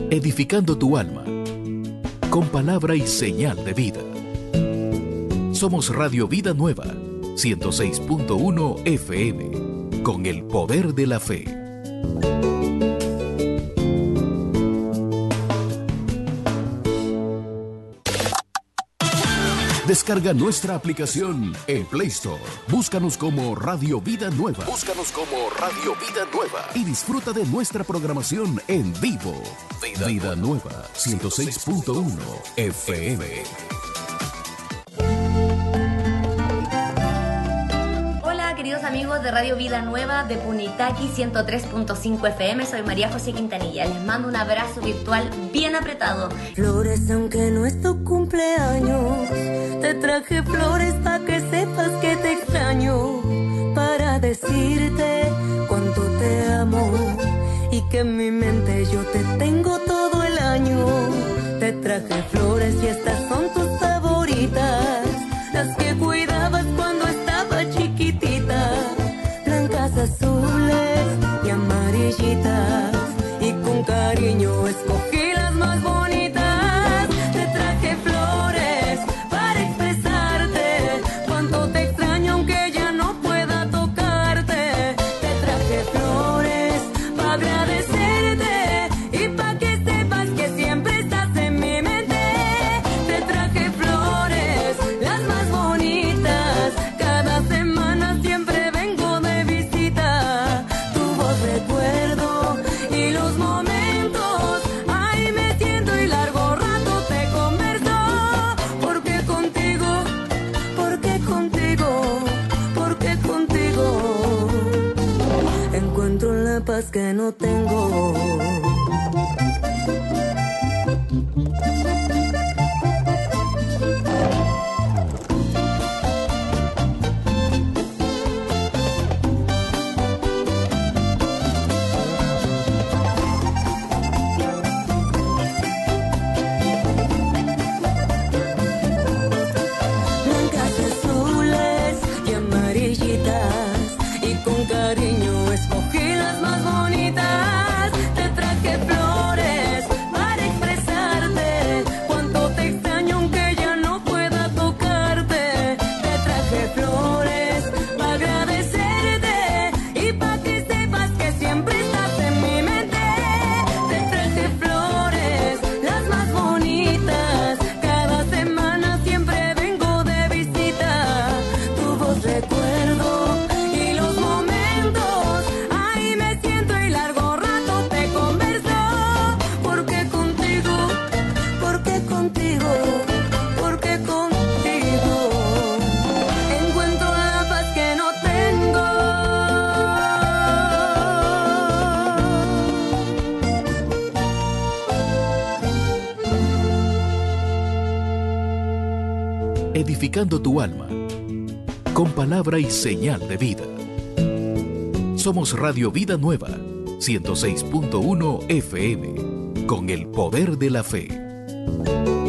edificando tu alma, con palabra y señal de vida. Somos Radio Vida Nueva, 106.1 FM, con el poder de la fe. Descarga nuestra aplicación en Play Store. Búscanos como Radio Vida Nueva. Y disfruta de nuestra programación en vivo. Vida Nueva, 106.1 FM. Hola, queridos amigos de Radio Vida Nueva de Punitaqui 103.5 FM. Soy María José Quintanilla. Les mando un abrazo virtual bien apretado. Flores, aunque no es tu cumpleaños, te traje flores pa' que sepas que te extraño, para decirte cuánto te amo y que en mi mente yo te tengo todo el año. Te traje flores y estas son tus favoritas, las que cuidabas cuando estaba chiquitita, blancas, azules y amarillitas, y con cariño escogí las más bonitas. Te traje flores para expresarte cuánto te extraño aunque ya no pueda tocarte. Te traje flores para agradecerte y para que sepas que siempre estás en mi mente. Te traje flores, las más bonitas, cada semana siempre vengo de visita. Tu voz recuerdo y los momentos, ahí me siento y largo rato te converso. Porque contigo, encuentro la paz que no tengo. Blancas, azules y amarillitas, y con cariño escogí las más bonitas. Te traje flores para expresarte cuánto te extraño aunque ya no pueda tocarte. Te traje flores para agradecerte y para que sepas que siempre estás en mi mente. Te traje flores, las más bonitas, cada semana siempre vengo de visita. Tu voz recuerdo y los momentos, ahí me siento y largo rato te converso. Porque contigo, encuentro la paz que no tengo. Edificando tu alma, con palabra y señal de vida. Somos Radio Vida Nueva, 106.1 FM, con el poder de la fe.